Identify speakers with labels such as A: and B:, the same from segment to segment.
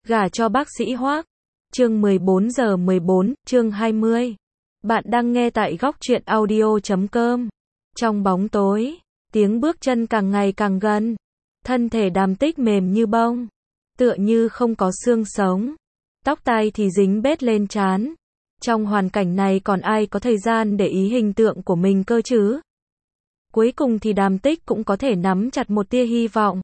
A: Gả cho bác sĩ Hoác. Chương 14 giờ 14, chương 20. Bạn đang nghe tại góc truyện audio.com. Trong bóng tối, tiếng bước chân càng ngày càng gần. Thân thể Đàm Tích mềm như bông, tựa như không có xương sống. Tóc tai thì dính bết lên trán. Trong hoàn cảnh này còn ai có thời gian để ý hình tượng của mình cơ chứ? Cuối cùng thì Đàm Tích cũng có thể nắm chặt một tia hy vọng.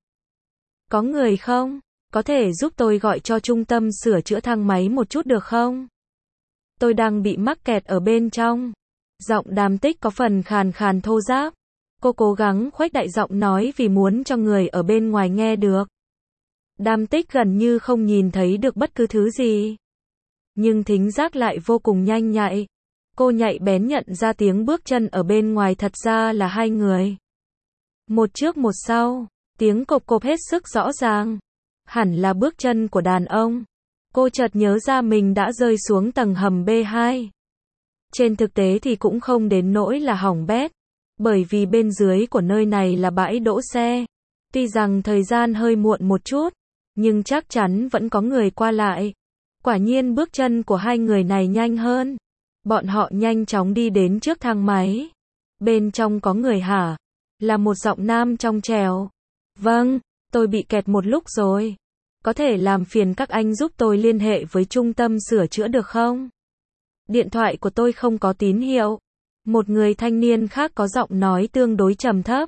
A: Có người không? Có thể giúp tôi gọi cho trung tâm sửa chữa thang máy một chút được không? Tôi đang bị mắc kẹt ở bên trong. Giọng Đàm Tích có phần khàn khàn thô ráp. Cô cố gắng khuếch đại giọng nói vì muốn cho người ở bên ngoài nghe được. Đàm Tích gần như không nhìn thấy được bất cứ thứ gì. Nhưng thính giác lại vô cùng nhanh nhạy. Cô nhạy bén nhận ra tiếng bước chân ở bên ngoài thật ra là hai người. Một trước một sau, tiếng cộp cộp hết sức rõ ràng. Hẳn là bước chân của đàn ông. Cô chợt nhớ ra mình đã rơi xuống tầng hầm B2. Trên thực tế thì cũng không đến nỗi là hỏng bét. Bởi vì bên dưới của nơi này là bãi đỗ xe. Tuy rằng thời gian hơi muộn một chút, nhưng chắc chắn vẫn có người qua lại. Quả nhiên bước chân của hai người này nhanh hơn. Bọn họ nhanh chóng đi đến trước thang máy. Bên trong có người hả? Là một giọng nam trong trẻo. Vâng, tôi bị kẹt một lúc rồi. Có thể làm phiền các anh giúp tôi liên hệ với trung tâm sửa chữa được không? Điện thoại của tôi không có tín hiệu. Một người thanh niên khác có giọng nói tương đối trầm thấp.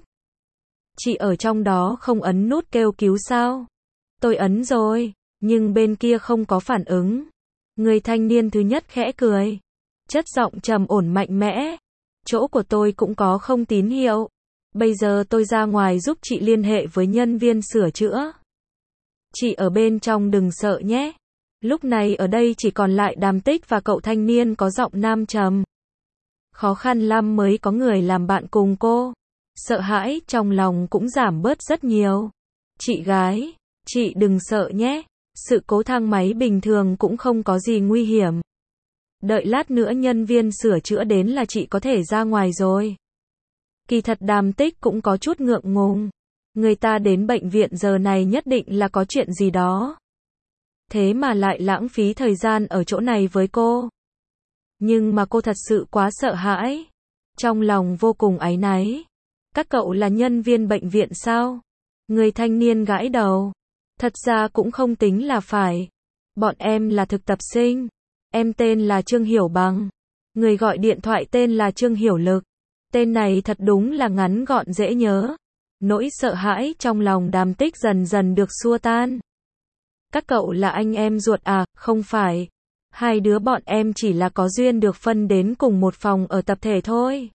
A: Chị ở trong đó không ấn nút kêu cứu sao? Tôi ấn rồi, nhưng bên kia không có phản ứng. Người thanh niên thứ nhất khẽ cười. Chất giọng trầm ổn mạnh mẽ. Chỗ của tôi cũng có không tín hiệu. Bây giờ tôi ra ngoài giúp chị liên hệ với nhân viên sửa chữa. Chị ở bên trong đừng sợ nhé. Lúc này ở đây chỉ còn lại Đàm Tích và cậu thanh niên có giọng nam trầm. Khó khăn lắm mới có người làm bạn cùng cô. Sợ hãi trong lòng cũng giảm bớt rất nhiều. Chị gái, chị đừng sợ nhé. Sự cố thang máy bình thường cũng không có gì nguy hiểm. Đợi lát nữa nhân viên sửa chữa đến là chị có thể ra ngoài rồi. Kỳ thật Đàm Tích cũng có chút ngượng ngùng. Người ta đến bệnh viện giờ này nhất định là có chuyện gì đó. Thế mà lại lãng phí thời gian ở chỗ này với cô. Nhưng mà cô thật sự quá sợ hãi. Trong lòng vô cùng áy náy. Các cậu là nhân viên bệnh viện sao? Người thanh niên gãi đầu. Thật ra cũng không tính là phải. Bọn em là thực tập sinh. Em tên là Trương Hiểu Bằng. Người gọi điện thoại tên là Trương Hiểu Lực. Tên này thật đúng là ngắn gọn dễ nhớ. Nỗi sợ hãi trong lòng Đàm Tích dần dần được xua tan. Các cậu là anh em ruột à? Không phải. Hai đứa bọn em chỉ là có duyên được phân đến cùng một phòng ở tập thể thôi.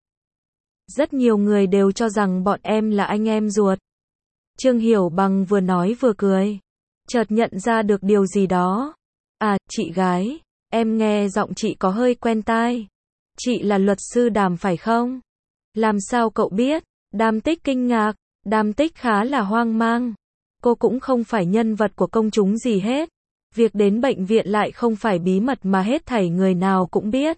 A: Rất nhiều người đều cho rằng bọn em là anh em ruột. Trương Hiểu Bằng vừa nói vừa cười. Chợt nhận ra được điều gì đó. À, chị gái, em nghe giọng chị có hơi quen tai. Chị là luật sư Đàm phải không? Làm sao cậu biết? Đàm Tích kinh ngạc. Đàm Tích khá là hoang mang. Cô cũng không phải nhân vật của công chúng gì hết. Việc đến bệnh viện lại không phải bí mật mà hết thảy người nào cũng biết.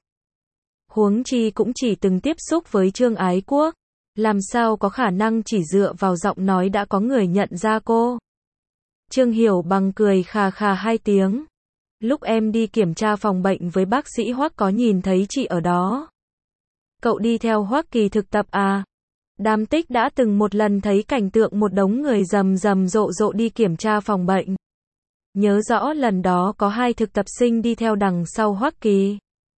A: Huống chi cũng chỉ từng tiếp xúc với Trương Ái Quốc. Làm sao có khả năng chỉ dựa vào giọng nói đã có người nhận ra cô. Trương Hiểu Bằng cười khà khà hai tiếng. Lúc em đi kiểm tra phòng bệnh với bác sĩ Hoắc có nhìn thấy chị ở đó. Cậu đi theo Hoắc Kỳ thực tập à? Đàm Tích đã từng một lần thấy cảnh tượng một đống người rầm rầm rộ rộ đi kiểm tra phòng bệnh. Nhớ rõ lần đó có hai thực tập sinh đi theo đằng sau Hoắc Kỳ.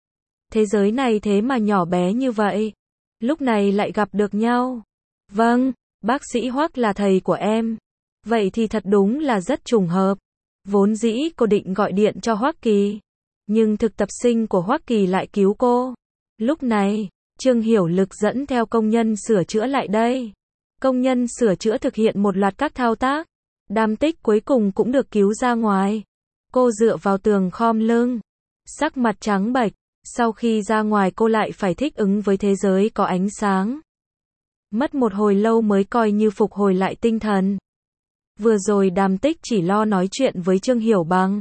A: Thế giới này thế mà nhỏ bé như vậy. Lúc này lại gặp được nhau. Vâng, bác sĩ Hoắc là thầy của em. Vậy thì thật đúng là rất trùng hợp. Vốn dĩ cô định gọi điện cho Hoắc Kỳ. Nhưng thực tập sinh của Hoắc Kỳ lại cứu cô. Lúc này, Trương Hiểu Lực dẫn theo công nhân sửa chữa lại đây. Công nhân sửa chữa thực hiện một loạt các thao tác. Đàm Tích cuối cùng cũng được cứu ra ngoài. Cô dựa vào tường khom lưng. Sắc mặt trắng bệch. Sau khi ra ngoài cô lại phải thích ứng với thế giới có ánh sáng. Mất một hồi lâu mới coi như phục hồi lại tinh thần. Vừa rồi Đàm Tích chỉ lo nói chuyện với Trương Hiểu Bằng.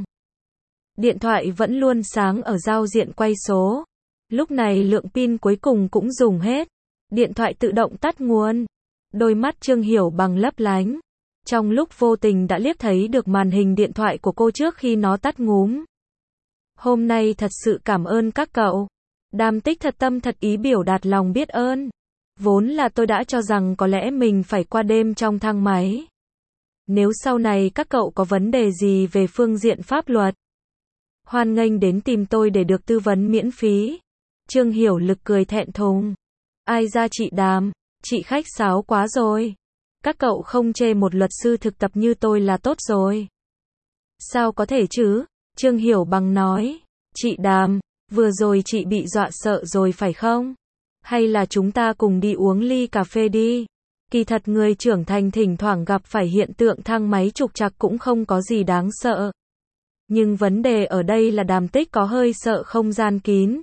A: Điện thoại vẫn luôn sáng ở giao diện quay số. Lúc này lượng pin cuối cùng cũng dùng hết. Điện thoại tự động tắt nguồn. Đôi mắt Trương Hiểu Bằng lấp lánh. Trong lúc vô tình đã liếc thấy được màn hình điện thoại của cô trước khi nó tắt ngúm. Hôm nay thật sự cảm ơn các cậu. Đàm Tích thật tâm thật ý biểu đạt lòng biết ơn. Vốn là tôi đã cho rằng có lẽ mình phải qua đêm trong thang máy. Nếu sau này các cậu có vấn đề gì về phương diện pháp luật, hoan nghênh đến tìm tôi để được tư vấn miễn phí. Trương Hiểu Lực cười thẹn thùng. Ai ra chị Đàm, chị khách sáo quá rồi. Các cậu không chê một luật sư thực tập như tôi là tốt rồi. Sao có thể chứ? Trương Hiểu Bằng nói. Chị Đàm, vừa rồi chị bị dọa sợ rồi phải không? Hay là chúng ta cùng đi uống ly cà phê đi? Kỳ thật người trưởng thành thỉnh thoảng gặp phải hiện tượng thang máy trục trặc cũng không có gì đáng sợ. Nhưng vấn đề ở đây là Đàm Tích có hơi sợ không gian kín.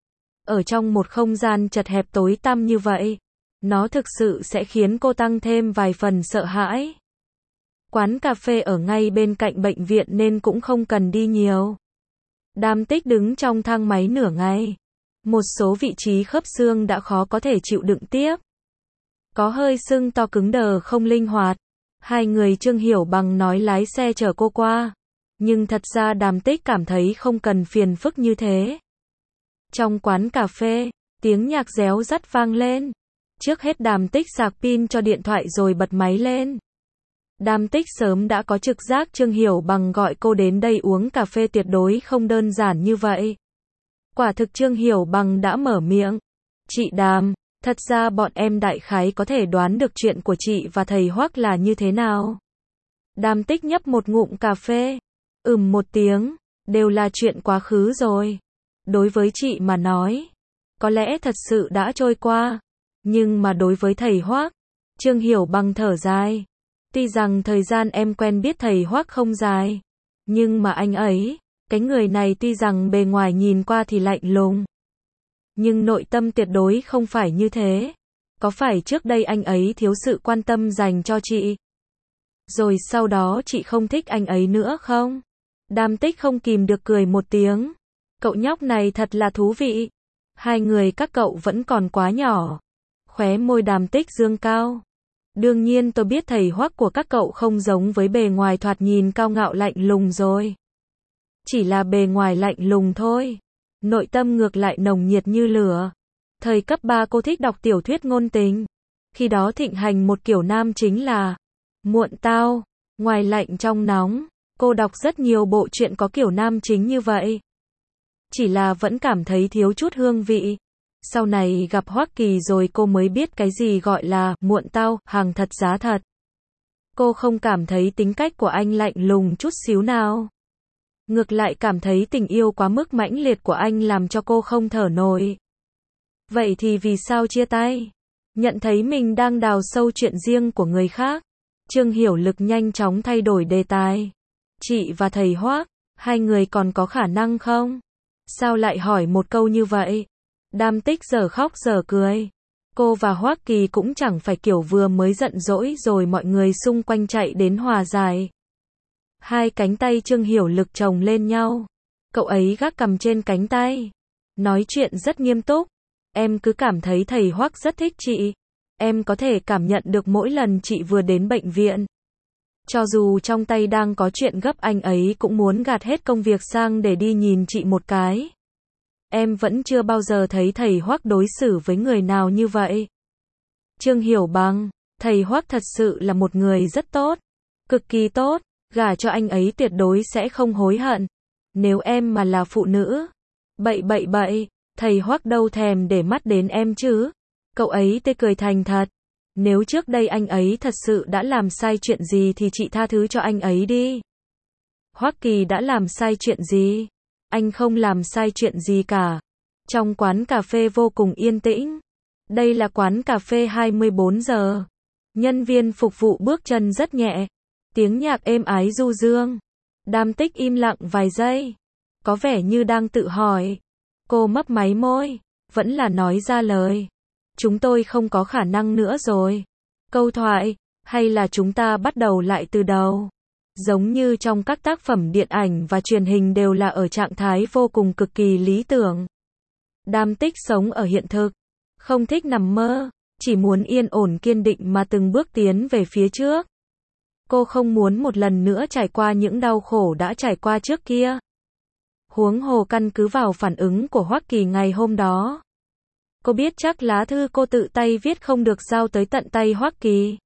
A: Ở trong một không gian chật hẹp tối tăm như vậy, nó thực sự sẽ khiến cô tăng thêm vài phần sợ hãi. Quán cà phê ở ngay bên cạnh bệnh viện nên cũng không cần đi nhiều. Đàm Tích đứng trong thang máy nửa ngày. Một số vị trí khớp xương đã khó có thể chịu đựng tiếp. Có hơi sưng to cứng đờ không linh hoạt. Hai người Trương Hiểu Bằng nói lái xe chở cô qua. Nhưng thật ra Đàm Tích cảm thấy không cần phiền phức như thế. Trong quán cà phê, tiếng nhạc réo rắt vang lên. Trước hết Đàm Tích sạc pin cho điện thoại rồi bật máy lên. Đàm Tích sớm đã có trực giác Trương Hiểu Bằng gọi cô đến đây uống cà phê tuyệt đối không đơn giản như vậy. Quả thực Trương Hiểu Bằng đã mở miệng. Chị Đàm, thật ra bọn em đại khái có thể đoán được chuyện của chị và thầy Hoắc là như thế nào. Đàm Tích nhấp một ngụm cà phê. Một tiếng, đều là chuyện quá khứ rồi. Đối với chị mà nói, có lẽ thật sự đã trôi qua. Nhưng mà đối với thầy Hoắc, Trương Hiểu Bằng thở dài. Tuy rằng thời gian em quen biết thầy Hoắc không dài, nhưng mà anh ấy, cái người này tuy rằng bề ngoài nhìn qua thì lạnh lùng, nhưng nội tâm tuyệt đối không phải như thế. Có phải trước đây anh ấy thiếu sự quan tâm dành cho chị? Rồi sau đó chị không thích anh ấy nữa không? Đàm Tích không kìm được cười một tiếng. Cậu nhóc này thật là thú vị. Hai người các cậu vẫn còn quá nhỏ. Khóe môi Đàm Tích dương cao. Đương nhiên tôi biết thầy Hoắc của các cậu không giống với bề ngoài thoạt nhìn cao ngạo lạnh lùng rồi. Chỉ là bề ngoài lạnh lùng thôi. Nội tâm ngược lại nồng nhiệt như lửa. Thời cấp 3 cô thích đọc tiểu thuyết ngôn tình. Khi đó thịnh hành một kiểu nam chính là muộn tao, ngoài lạnh trong nóng. Cô đọc rất nhiều bộ truyện có kiểu nam chính như vậy. Chỉ là vẫn cảm thấy thiếu chút hương vị. Sau này gặp Hoắc Kỳ rồi cô mới biết cái gì gọi là muộn tao, hàng thật giá thật. Cô không cảm thấy tính cách của anh lạnh lùng chút xíu nào. Ngược lại cảm thấy tình yêu quá mức mãnh liệt của anh làm cho cô không thở nổi. Vậy thì vì sao chia tay? Nhận thấy mình đang đào sâu chuyện riêng của người khác, Trương Hiểu Lực nhanh chóng thay đổi đề tài. Chị và thầy Hoắc, hai người còn có khả năng không? Sao lại hỏi một câu như vậy? Đàm Tích giờ khóc giờ cười. Cô và Hoắc Kỳ cũng chẳng phải kiểu vừa mới giận dỗi rồi mọi người xung quanh chạy đến hòa giải. Hai cánh tay Trương Hiểu Lực chồng lên nhau. Cậu ấy gác cằm trên cánh tay. Nói chuyện rất nghiêm túc. Em cứ cảm thấy thầy Hoắc rất thích chị. Em có thể cảm nhận được mỗi lần chị vừa đến bệnh viện. Cho dù trong tay đang có chuyện gấp anh ấy cũng muốn gạt hết công việc sang để đi nhìn chị một cái. Em vẫn chưa bao giờ thấy thầy Hoắc đối xử với người nào như vậy. Trương Hiểu Bằng, thầy Hoắc thật sự là một người rất tốt. Cực kỳ tốt, gả cho anh ấy tuyệt đối sẽ không hối hận. Nếu em mà là phụ nữ. Bậy, thầy Hoắc đâu thèm để mắt đến em chứ. Cậu ấy tê cười thành thật. Nếu trước đây anh ấy thật sự đã làm sai chuyện gì thì chị tha thứ cho anh ấy đi. Hoắc Kỳ đã làm sai chuyện gì? Anh không làm sai chuyện gì cả. Trong quán cà phê vô cùng yên tĩnh. Đây là quán cà phê 24 giờ. Nhân viên phục vụ bước chân rất nhẹ. Tiếng nhạc êm ái du dương. Đàm Tích im lặng vài giây. Có vẻ như đang tự hỏi. Cô mấp máy môi. Vẫn là nói ra lời. Chúng tôi không có khả năng nữa rồi. Câu thoại. Hay là chúng ta bắt đầu lại từ đầu. Giống như trong các tác phẩm điện ảnh và truyền hình đều là ở trạng thái vô cùng cực kỳ lý tưởng. Đàm Tích sống ở hiện thực. Không thích nằm mơ. Chỉ muốn yên ổn kiên định mà từng bước tiến về phía trước. Cô không muốn một lần nữa trải qua những đau khổ đã trải qua trước kia. Huống hồ căn cứ vào phản ứng của Hoắc Kỳ ngày hôm đó. Cô biết chắc lá thư cô tự tay viết không được giao tới tận tay Hoắc Kỳ.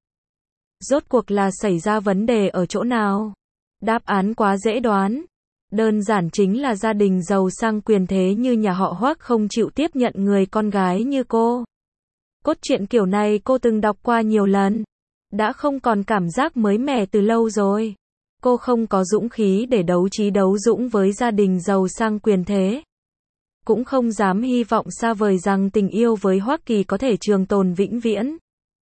A: Rốt cuộc là xảy ra vấn đề ở chỗ nào? Đáp án quá dễ đoán. Đơn giản chính là gia đình giàu sang quyền thế như nhà họ Hoắc không chịu tiếp nhận người con gái như cô. Cốt truyện kiểu này cô từng đọc qua nhiều lần. Đã không còn cảm giác mới mẻ từ lâu rồi. Cô không có dũng khí để đấu trí đấu dũng với gia đình giàu sang quyền thế. Cũng không dám hy vọng xa vời rằng tình yêu với Hoắc Kỳ có thể trường tồn vĩnh viễn.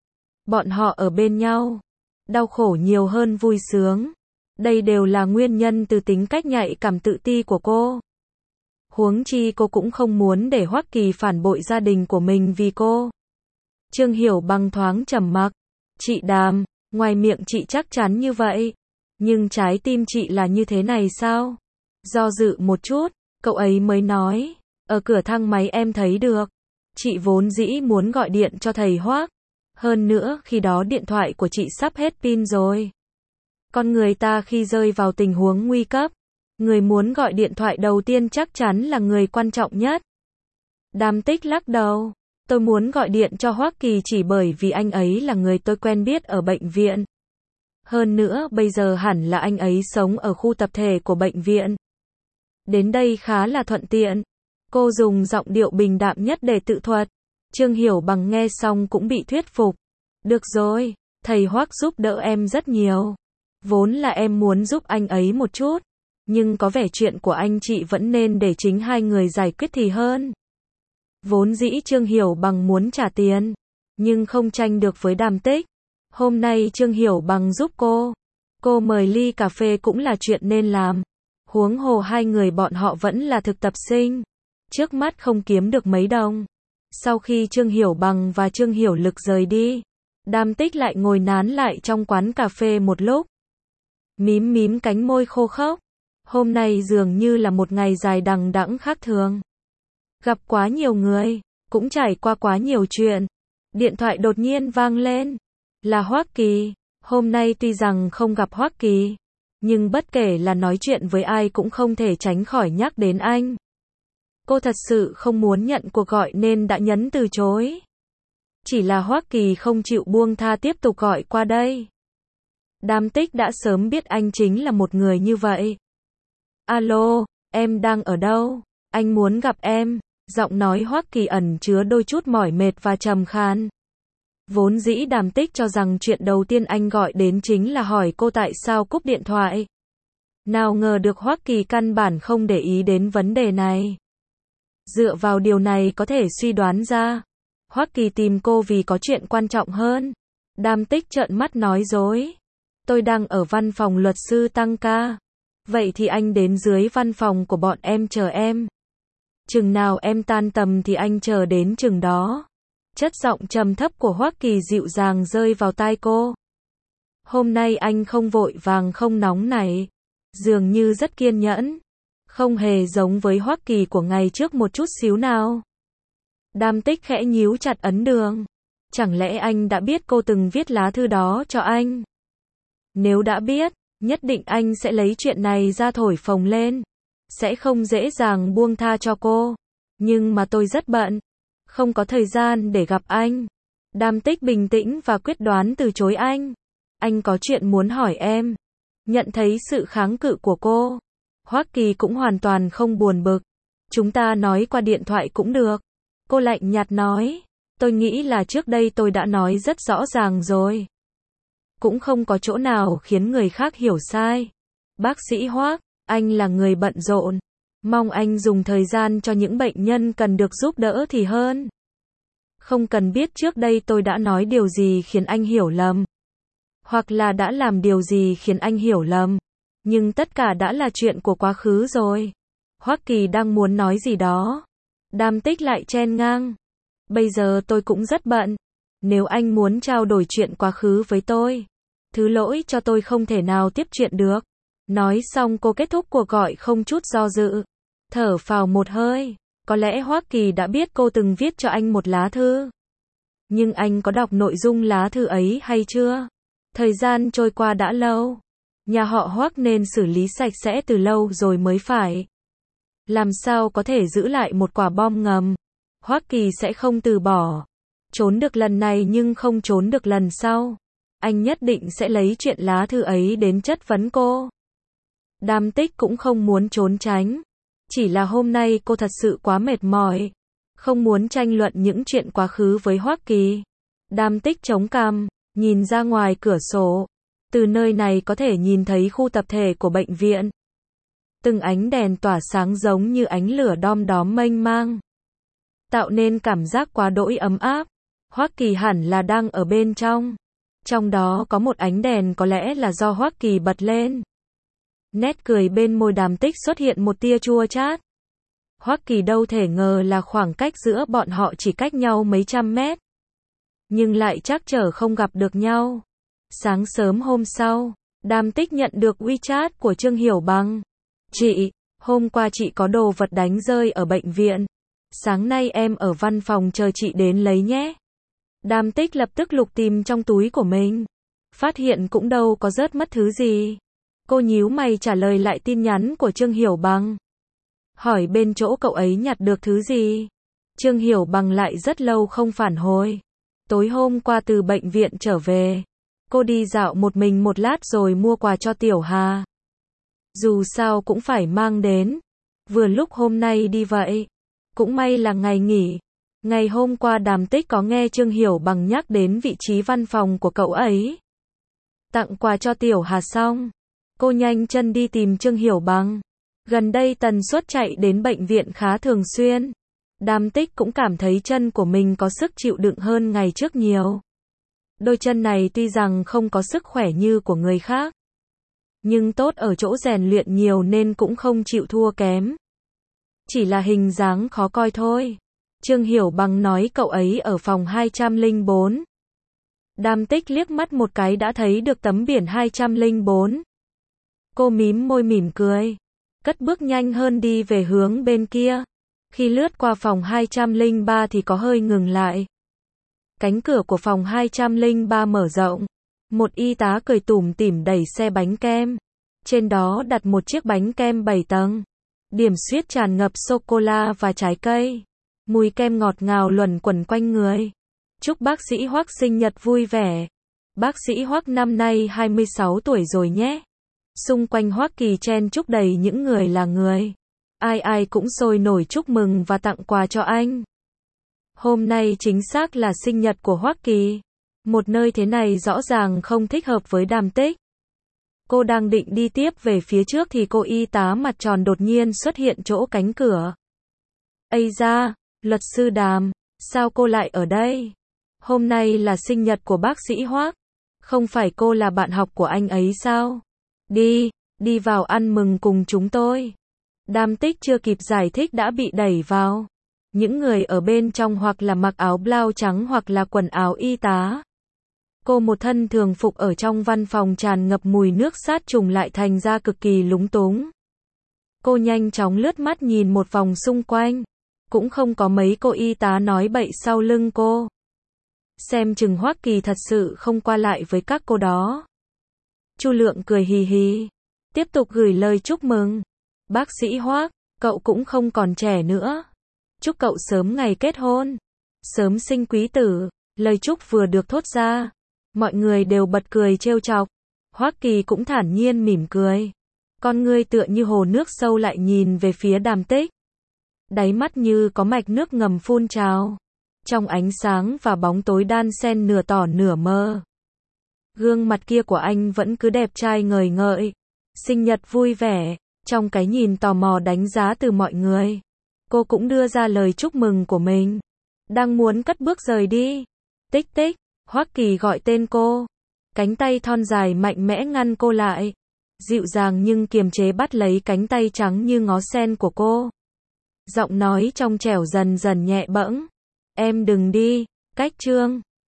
A: Bọn họ ở bên nhau. Đau khổ nhiều hơn vui sướng. Đây đều là nguyên nhân từ tính cách nhạy cảm tự ti của cô. Huống chi cô cũng không muốn để Hoắc Kỳ phản bội gia đình của mình vì cô. Trương Hiểu Bằng thoáng trầm mặc. Chị Đàm, ngoài miệng chị chắc chắn như vậy. Nhưng trái tim chị là như thế này sao? Do dự một chút, cậu ấy mới nói. Ở cửa thang máy em thấy được. Chị vốn dĩ muốn gọi điện cho thầy Hoắc. Hơn nữa khi đó điện thoại của chị sắp hết pin rồi. Con người ta khi rơi vào tình huống nguy cấp, người muốn gọi điện thoại đầu tiên chắc chắn là người quan trọng nhất. Đàm Tích lắc đầu. Tôi muốn gọi điện cho Hoắc Kỳ chỉ bởi vì anh ấy là người tôi quen biết ở bệnh viện. Hơn nữa bây giờ hẳn là anh ấy sống ở khu tập thể của bệnh viện. Đến đây khá là thuận tiện. Cô dùng giọng điệu bình đạm nhất để tự thuật. Trương Hiểu Bằng nghe xong cũng bị thuyết phục. Được rồi, thầy Hoắc giúp đỡ em rất nhiều. Vốn là em muốn giúp anh ấy một chút. Nhưng có vẻ chuyện của anh chị vẫn nên để chính hai người giải quyết thì hơn. Vốn dĩ Trương Hiểu Bằng muốn trả tiền. Nhưng không tranh được với Đàm Tích. Hôm nay Trương Hiểu Bằng giúp cô. Cô mời ly cà phê cũng là chuyện nên làm. Huống hồ hai người bọn họ vẫn là thực tập sinh. Trước mắt không kiếm được mấy đồng. Sau khi Trương Hiểu Bằng và Trương Hiểu Lực rời đi, Đàm Tích lại ngồi nán lại trong quán cà phê một lúc. Mím mím cánh môi khô khốc. Hôm nay dường như là một ngày dài đằng đẵng khác thường. Gặp quá nhiều người, cũng trải qua quá nhiều chuyện. Điện thoại đột nhiên vang lên. Là Hoắc Kỳ. Hôm nay tuy rằng không gặp Hoắc Kỳ, nhưng bất kể là nói chuyện với ai cũng không thể tránh khỏi nhắc đến anh. Cô thật sự không muốn nhận cuộc gọi nên đã nhấn từ chối. Chỉ là Hoắc Kỳ không chịu buông tha tiếp tục gọi qua đây. Đàm Tích đã sớm biết anh chính là một người như vậy. Alo, em đang ở đâu? Anh muốn gặp em. Giọng nói Hoắc Kỳ ẩn chứa đôi chút mỏi mệt và trầm khan. Vốn dĩ Đàm Tích cho rằng chuyện đầu tiên anh gọi đến chính là hỏi cô tại sao cúp điện thoại. Nào ngờ được Hoắc Kỳ căn bản không để ý đến vấn đề này. Dựa vào điều này có thể suy đoán ra, Hoắc Kỳ tìm cô vì có chuyện quan trọng hơn. Đàm Tích trợn mắt nói dối. Tôi đang ở văn phòng luật sư tăng ca. Vậy thì anh đến dưới văn phòng của bọn em chờ em. Chừng nào em tan tầm thì anh chờ đến chừng đó. Chất giọng trầm thấp của Hoắc Kỳ dịu dàng rơi vào tai cô. Hôm nay anh không vội vàng không nóng nảy, dường như rất kiên nhẫn. Không hề giống với Hoắc Kỳ của ngày trước một chút xíu nào. Đàm Tích khẽ nhíu chặt ấn đường. Chẳng lẽ anh đã biết cô từng viết lá thư đó cho anh? Nếu đã biết, nhất định anh sẽ lấy chuyện này ra thổi phồng lên. Sẽ không dễ dàng buông tha cho cô. Nhưng mà tôi rất bận. Không có thời gian để gặp anh. Đàm Tích bình tĩnh và quyết đoán từ chối anh. Anh có chuyện muốn hỏi em. Nhận thấy sự kháng cự của cô, Hoắc Kỳ cũng hoàn toàn không buồn bực. Chúng ta nói qua điện thoại cũng được. Cô lạnh nhạt nói. Tôi nghĩ là trước đây tôi đã nói rất rõ ràng rồi. Cũng không có chỗ nào khiến người khác hiểu sai. Bác sĩ Hoắc, anh là người bận rộn. Mong anh dùng thời gian cho những bệnh nhân cần được giúp đỡ thì hơn. Không cần biết trước đây tôi đã nói điều gì khiến anh hiểu lầm. Hoặc là đã làm điều gì khiến anh hiểu lầm. Nhưng tất cả đã là chuyện của quá khứ rồi. Hoắc Kỳ đang muốn nói gì đó. Đàm Tích lại chen ngang. Bây giờ tôi cũng rất bận. Nếu anh muốn trao đổi chuyện quá khứ với tôi, thứ lỗi cho tôi không thể nào tiếp chuyện được. Nói xong cô kết thúc cuộc gọi không chút do dự. Thở phào một hơi. Có lẽ Hoắc Kỳ đã biết cô từng viết cho anh một lá thư. Nhưng anh có đọc nội dung lá thư ấy hay chưa? Thời gian trôi qua đã lâu. Nhà họ Hoắc nên xử lý sạch sẽ từ lâu rồi mới phải. Làm sao có thể giữ lại một quả bom ngầm. Hoắc Kỳ sẽ không từ bỏ. Trốn được lần này nhưng không trốn được lần sau. Anh nhất định sẽ lấy chuyện lá thư ấy đến chất vấn cô. Đàm Tích cũng không muốn trốn tránh. Chỉ là hôm nay cô thật sự quá mệt mỏi. Không muốn tranh luận những chuyện quá khứ với Hoắc Kỳ. Đàm Tích chống cằm, nhìn ra ngoài cửa sổ. Từ nơi này có thể nhìn thấy khu tập thể của bệnh viện. Từng ánh đèn tỏa sáng giống như ánh lửa đom đóm mênh mang. Tạo nên cảm giác quá đỗi ấm áp. Hoắc Kỳ hẳn là đang ở bên trong. Trong đó có một ánh đèn có lẽ là do Hoắc Kỳ bật lên. Nét cười bên môi Đàm Tích xuất hiện một tia chua chát. Hoắc Kỳ đâu thể ngờ là khoảng cách giữa bọn họ chỉ cách nhau mấy trăm mét. Nhưng lại trắc trở không gặp được nhau. Sáng sớm hôm sau, Đàm Tích nhận được WeChat của Trương Hiểu Bằng. Chị, hôm qua chị có đồ vật đánh rơi ở bệnh viện. Sáng nay em ở văn phòng chờ chị đến lấy nhé. Đàm Tích lập tức lục tìm trong túi của mình. Phát hiện cũng đâu có rớt mất thứ gì. Cô nhíu mày trả lời lại tin nhắn của Trương Hiểu Bằng. Hỏi bên chỗ cậu ấy nhặt được thứ gì. Trương Hiểu Bằng lại rất lâu không phản hồi. Tối hôm qua từ bệnh viện trở về. Cô đi dạo một mình một lát rồi mua quà cho Tiểu Hà. Dù sao cũng phải mang đến. Vừa lúc hôm nay đi vậy. Cũng may là ngày nghỉ. Ngày hôm qua Đàm Tích có nghe Trương Hiểu Bằng nhắc đến vị trí văn phòng của cậu ấy. Tặng quà cho Tiểu Hà xong. Cô nhanh chân đi tìm Trương Hiểu Bằng. Gần đây tần suất chạy đến bệnh viện khá thường xuyên. Đàm Tích cũng cảm thấy chân của mình có sức chịu đựng hơn ngày trước nhiều. Đôi chân này tuy rằng không có sức khỏe như của người khác. Nhưng tốt ở chỗ rèn luyện nhiều nên cũng không chịu thua kém. Chỉ là hình dáng khó coi thôi. Trương Hiểu Bằng nói cậu ấy ở phòng 204. Đàm Tích liếc mắt một cái đã thấy được tấm biển 204. Cô mím môi mỉm cười. Cất bước nhanh hơn đi về hướng bên kia. Khi lướt qua phòng 203 thì có hơi ngừng lại. Cánh cửa của phòng 203 mở rộng. Một y tá cười tủm tỉm đẩy xe bánh kem. Trên đó đặt một chiếc bánh kem 7 tầng. Điểm xuyết tràn ngập sô-cô-la và trái cây. Mùi kem ngọt ngào luẩn quẩn quanh người. Chúc bác sĩ Hoắc sinh nhật vui vẻ. Bác sĩ Hoắc năm nay 26 tuổi rồi nhé. Xung quanh Hoắc Kỳ chen chúc đầy những người là người. Ai ai cũng sôi nổi chúc mừng và tặng quà cho anh. Hôm nay chính xác là sinh nhật của Hoắc Kỳ. Một nơi thế này rõ ràng không thích hợp với Đàm Tích. Cô đang định đi tiếp về phía trước thì cô y tá mặt tròn đột nhiên xuất hiện chỗ cánh cửa. Ây da, luật sư Đàm, sao cô lại ở đây? Hôm nay là sinh nhật của bác sĩ Hoắc. Không phải cô là bạn học của anh ấy sao? Đi vào ăn mừng cùng chúng tôi. Đàm Tích chưa kịp giải thích đã bị đẩy vào. Những người ở bên trong hoặc là mặc áo blau trắng hoặc là quần áo y tá. Cô một thân thường phục ở trong văn phòng tràn ngập mùi nước sát trùng lại thành ra cực kỳ lúng túng. Cô nhanh chóng lướt mắt nhìn một vòng xung quanh. Cũng không có mấy cô y tá nói bậy sau lưng cô. Xem chừng Hoắc Kỳ thật sự không qua lại với các cô đó. Chu Lượng cười hì hì. Tiếp tục gửi lời chúc mừng. Bác sĩ Hoắc, cậu cũng không còn trẻ nữa. Chúc cậu sớm ngày kết hôn. Sớm sinh quý tử. Lời chúc vừa được thốt ra. Mọi người đều bật cười trêu chọc. Hoắc Kỳ cũng thản nhiên mỉm cười. Con ngươi tựa như hồ nước sâu lại nhìn về phía Đàm Tích. Đáy mắt như có mạch nước ngầm phun trào. Trong ánh sáng và bóng tối đan xen nửa tỏ nửa mơ. Gương mặt kia của anh vẫn cứ đẹp trai ngời ngợi. Sinh nhật vui vẻ. Trong cái nhìn tò mò đánh giá từ mọi người. Cô cũng đưa ra lời chúc mừng của mình. Đang muốn cất bước rời đi. Tích tích. Hoắc Kỳ gọi tên cô. Cánh tay thon dài mạnh mẽ ngăn cô lại. Dịu dàng nhưng kiềm chế bắt lấy cánh tay trắng như ngó sen của cô. Giọng nói trong trẻo dần dần nhẹ bẫng. Em đừng đi, Cách Trương.